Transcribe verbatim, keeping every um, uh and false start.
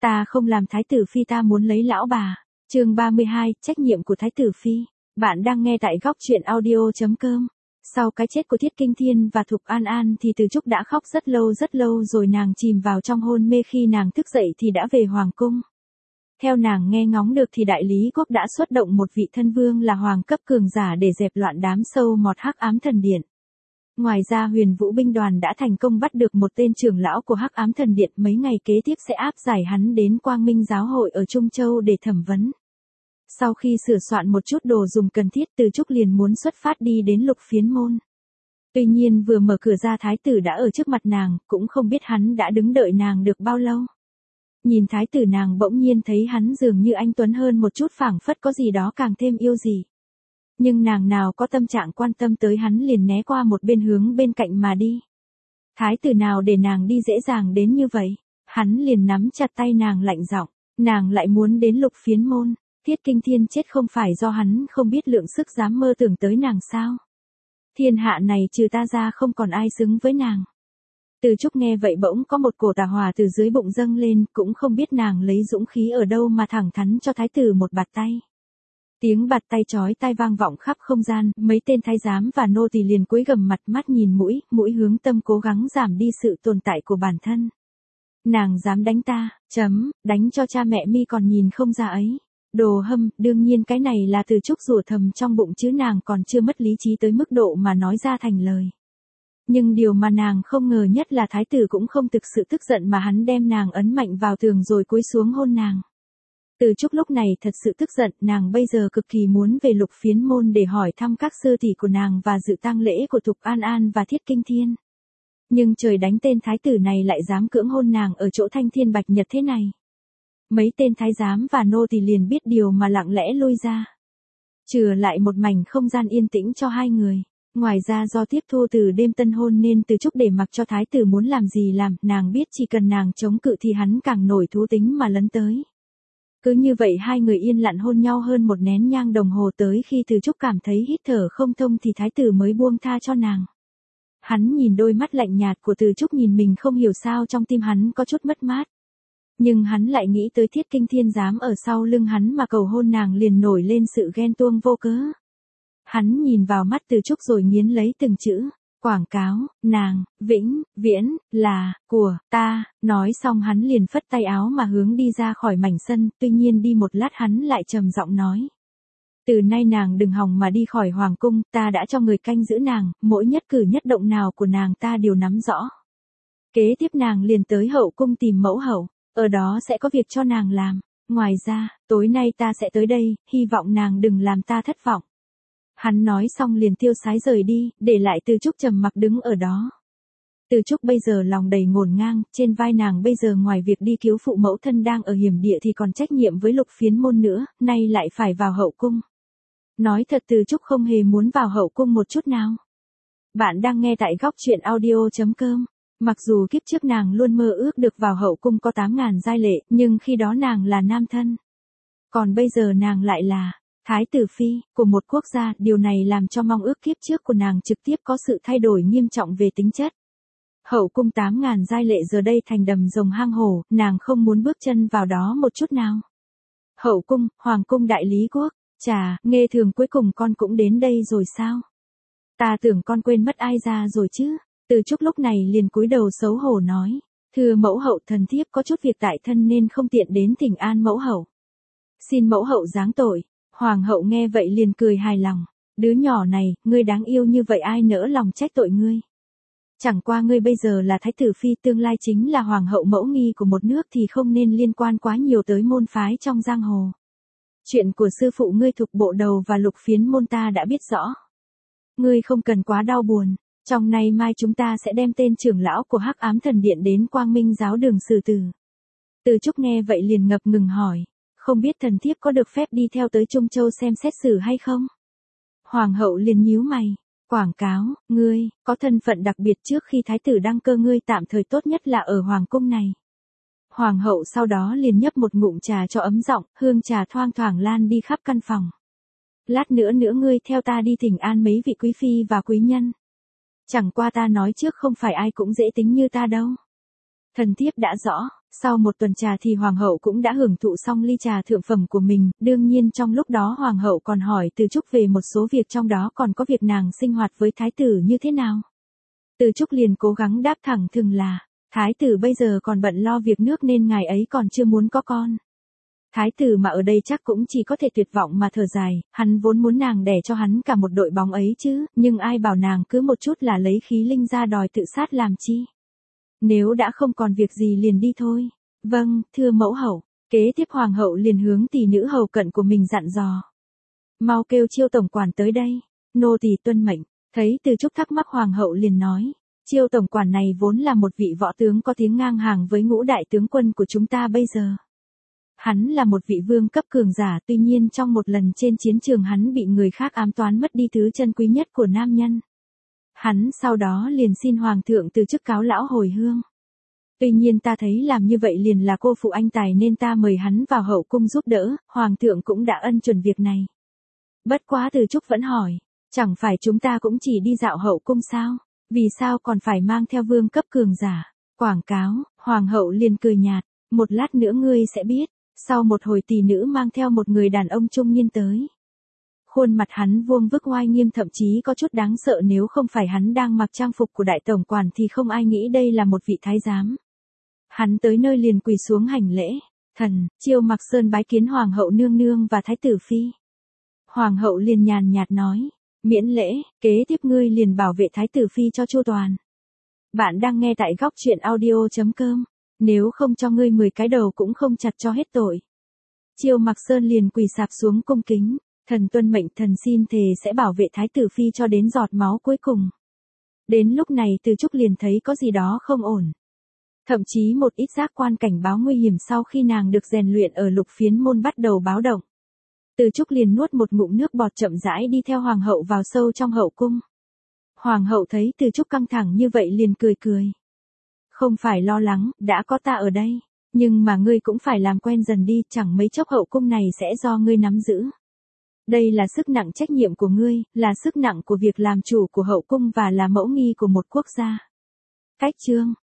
Ta không làm thái tử phi, ta muốn lấy lão bà. Chương ba mươi hai, trách nhiệm của thái tử phi. Bạn đang nghe tại góc truyện audio chấm com. Sau cái chết của Thiết Kinh Thiên và Thục An An thì Từ Trúc đã khóc rất lâu rất lâu rồi, nàng chìm vào trong hôn mê, khi nàng thức dậy thì đã về hoàng cung. Theo nàng nghe ngóng được thì Đại Lý Quốc đã xuất động một vị thân vương là hoàng cấp cường giả để dẹp loạn đám sâu mọt Hắc Ám Thần Điện. Ngoài ra Huyền Vũ binh đoàn đã thành công bắt được một tên trưởng lão của Hắc Ám Thần Điện, mấy ngày kế tiếp sẽ áp giải hắn đến Quang Minh Giáo hội ở Trung Châu để thẩm vấn. Sau khi sửa soạn một chút đồ dùng cần thiết, Từ Trúc liền muốn xuất phát đi đến Lục Phiến Môn. Tuy nhiên vừa mở cửa ra, thái tử đã ở trước mặt nàng, cũng không biết hắn đã đứng đợi nàng được bao lâu. Nhìn thái tử, nàng bỗng nhiên thấy hắn dường như anh tuấn hơn một chút, phảng phất có gì đó càng thêm yêu dị. Nhưng nàng nào có tâm trạng quan tâm tới hắn, liền né qua một bên hướng bên cạnh mà đi. Thái tử nào để nàng đi dễ dàng đến như vậy, hắn liền nắm chặt tay nàng lạnh giọng, nàng lại muốn đến Lục Phiến Môn. Thiết Kinh Thiên chết không phải do hắn không biết lượng sức, dám mơ tưởng tới nàng sao? Thiên hạ này trừ ta ra không còn ai xứng với nàng. Từ Trúc nghe vậy bỗng có một cổ tà hỏa từ dưới bụng dâng lên, cũng không biết nàng lấy dũng khí ở đâu mà thẳng thắn cho thái tử một bạt tay. Tiếng bạt tay chói tai vang vọng khắp không gian, mấy tên thái giám và nô tỳ liền cúi gằm mặt, mắt nhìn mũi, mũi hướng tâm, cố gắng giảm đi sự tồn tại của bản thân. Nàng dám đánh ta, chấm, đánh cho cha mẹ mi còn nhìn không ra ấy. Đồ hâm, đương nhiên cái này là Từ Trúc rủa thầm trong bụng, chứ nàng còn chưa mất lý trí tới mức độ mà nói ra thành lời. Nhưng điều mà nàng không ngờ nhất là thái tử cũng không thực sự tức giận, mà hắn đem nàng ấn mạnh vào tường rồi cúi xuống hôn nàng. Từ Trúc lúc này thật sự tức giận, nàng bây giờ cực kỳ muốn về Lục Phiến Môn để hỏi thăm các sư tỷ của nàng và dự tang lễ của Thục An An và Thiết Kinh Thiên. Nhưng trời đánh, tên thái tử này lại dám cưỡng hôn nàng ở chỗ thanh thiên bạch nhật thế này. Mấy tên thái giám và nô tỳ liền biết điều mà lặng lẽ lui ra. Trừ lại một mảnh không gian yên tĩnh cho hai người. Ngoài ra do tiếp thu từ đêm tân hôn nên Từ Trúc để mặc cho thái tử muốn làm gì làm, nàng biết chỉ cần nàng chống cự thì hắn càng nổi thú tính mà lấn tới. Cứ như vậy hai người yên lặng hôn nhau hơn một nén nhang đồng hồ, tới khi Từ Trúc cảm thấy hít thở không thông thì thái tử mới buông tha cho nàng. Hắn nhìn đôi mắt lạnh nhạt của Từ Trúc, nhìn mình không hiểu sao trong tim hắn có chút mất mát. Nhưng hắn lại nghĩ tới Thiết Kinh Thiên dám ở sau lưng hắn mà cầu hôn nàng, liền nổi lên sự ghen tuông vô cớ. Hắn nhìn vào mắt Từ Trúc rồi nghiến lấy từng chữ, quảng cáo, nàng, vĩnh, viễn, là, của, ta, nói xong hắn liền phất tay áo mà hướng đi ra khỏi mảnh sân, tuy nhiên đi một lát hắn lại trầm giọng nói. Từ nay nàng đừng hòng mà đi khỏi hoàng cung, ta đã cho người canh giữ nàng, mỗi nhất cử nhất động nào của nàng ta đều nắm rõ. Kế tiếp nàng liền tới hậu cung tìm mẫu hậu. Ở đó sẽ có việc cho nàng làm. Ngoài ra, tối nay ta sẽ tới đây, hy vọng nàng đừng làm ta thất vọng. Hắn nói xong liền tiêu sái rời đi, để lại Từ Trúc trầm mặc đứng ở đó. Từ Trúc bây giờ lòng đầy ngổn ngang, trên vai nàng bây giờ ngoài việc đi cứu phụ mẫu thân đang ở hiểm địa thì còn trách nhiệm với Lục Phiến Môn nữa, nay lại phải vào hậu cung. Nói thật, Từ Trúc không hề muốn vào hậu cung một chút nào. Bạn đang nghe tại góc truyện audio chấm com. Mặc dù kiếp trước nàng luôn mơ ước được vào hậu cung có tám ngàn giai lệ, nhưng khi đó nàng là nam thân. Còn bây giờ nàng lại là thái tử phi của một quốc gia, điều này làm cho mong ước kiếp trước của nàng trực tiếp có sự thay đổi nghiêm trọng về tính chất. Hậu cung tám ngàn giai lệ giờ đây thành đầm rồng hang hổ, nàng không muốn bước chân vào đó một chút nào. Hậu cung, hoàng cung Đại Lý Quốc, chà, nghe thường cuối cùng con cũng đến đây rồi sao? Ta tưởng con quên mất ai ra rồi chứ. Từ Trúc lúc này liền cúi đầu xấu hổ nói, thưa mẫu hậu, thần thiếp có chút việc tại thân nên không tiện đến thỉnh an mẫu hậu. Xin mẫu hậu giáng tội. Hoàng hậu nghe vậy liền cười hài lòng, đứa nhỏ này, ngươi đáng yêu như vậy ai nỡ lòng trách tội ngươi. Chẳng qua ngươi bây giờ là thái tử phi, tương lai chính là hoàng hậu mẫu nghi của một nước thì không nên liên quan quá nhiều tới môn phái trong giang hồ. Chuyện của sư phụ ngươi Thục Bộ Đầu và Lục Phiến Môn ta đã biết rõ. Ngươi không cần quá đau buồn. Trong nay mai chúng ta sẽ đem tên trưởng lão của Hắc Ám Thần Điện đến Quang Minh Giáo đường xử tử. Từ Trúc nghe vậy liền ngập ngừng hỏi, không biết thần thiếp có được phép đi theo tới Trung Châu xem xét xử hay không? Hoàng hậu liền nhíu mày, quảng cáo, ngươi, có thân phận đặc biệt, trước khi thái tử đăng cơ ngươi tạm thời tốt nhất là ở hoàng cung này. Hoàng hậu sau đó liền nhấp một ngụm trà cho ấm giọng, hương trà thoang thoảng lan đi khắp căn phòng. Lát nữa nữa ngươi theo ta đi thỉnh an mấy vị quý phi và quý nhân. Chẳng qua ta nói trước không phải ai cũng dễ tính như ta đâu. Thần thiếp đã rõ, sau một tuần trà thì hoàng hậu cũng đã hưởng thụ xong ly trà thượng phẩm của mình, đương nhiên trong lúc đó hoàng hậu còn hỏi Từ Trúc về một số việc, trong đó còn có việc nàng sinh hoạt với thái tử như thế nào. Từ Trúc liền cố gắng đáp thẳng thừng là, thái tử bây giờ còn bận lo việc nước nên ngài ấy còn chưa muốn có con. Thái tử mà ở đây chắc cũng chỉ có thể tuyệt vọng mà thở dài, hắn vốn muốn nàng đẻ cho hắn cả một đội bóng ấy chứ, nhưng ai bảo nàng cứ một chút là lấy khí linh ra đòi tự sát làm chi. Nếu đã không còn việc gì liền đi thôi. Vâng, thưa mẫu hậu. Kế tiếp hoàng hậu liền hướng tỷ nữ hầu cận của mình dặn dò. Mau kêu Chiêu tổng quản tới đây. Nô tỳ tuân mệnh. Thấy Từ Trúc thắc mắc hoàng hậu liền nói. Chiêu tổng quản này vốn là một vị võ tướng có tiếng ngang hàng với ngũ đại tướng quân của chúng ta bây giờ. Hắn là một vị vương cấp cường giả, tuy nhiên trong một lần trên chiến trường hắn bị người khác ám toán mất đi thứ chân quý nhất của nam nhân. Hắn sau đó liền xin hoàng thượng từ chức cáo lão hồi hương. Tuy nhiên ta thấy làm như vậy liền là cô phụ anh tài nên ta mời hắn vào hậu cung giúp đỡ, hoàng thượng cũng đã ân chuẩn việc này. Bất quá Từ Trúc vẫn hỏi, chẳng phải chúng ta cũng chỉ đi dạo hậu cung sao, vì sao còn phải mang theo vương cấp cường giả, quảng cáo, hoàng hậu liền cười nhạt, một lát nữa ngươi sẽ biết, sau một hồi tỷ nữ mang theo một người đàn ông trung niên tới. Khuôn mặt hắn vuông vức oai nghiêm, thậm chí có chút đáng sợ, nếu không phải hắn đang mặc trang phục của đại tổng quản thì không ai nghĩ đây là một vị thái giám. Hắn tới nơi liền quỳ xuống hành lễ, thần, Chiêu Mặc Sơn bái kiến hoàng hậu nương nương và thái tử phi. Hoàng hậu liền nhàn nhạt nói, miễn lễ, kế tiếp ngươi liền bảo vệ thái tử phi cho chu toàn. Bạn đang nghe tại góc truyện audio.com, nếu không cho ngươi mười cái đầu cũng không chặt cho hết tội. Chiêu Mặc Sơn liền quỳ sạp xuống cung kính. Thần tuân mệnh, thần xin thề sẽ bảo vệ thái tử phi cho đến giọt máu cuối cùng. Đến lúc này Từ Trúc liền thấy có gì đó không ổn. Thậm chí một ít giác quan cảnh báo nguy hiểm sau khi nàng được rèn luyện ở Lục Phiến môn bắt đầu báo động. Từ Trúc liền nuốt một ngụm nước bọt chậm rãi đi theo hoàng hậu vào sâu trong hậu cung. Hoàng hậu thấy Từ Trúc căng thẳng như vậy liền cười cười. Không phải lo lắng, đã có ta ở đây. Nhưng mà ngươi cũng phải làm quen dần đi, chẳng mấy chốc hậu cung này sẽ do ngươi nắm giữ. Đây là sức nặng trách nhiệm của ngươi, là sức nặng của việc làm chủ của hậu cung và là mẫu nghi của một quốc gia. Cách chương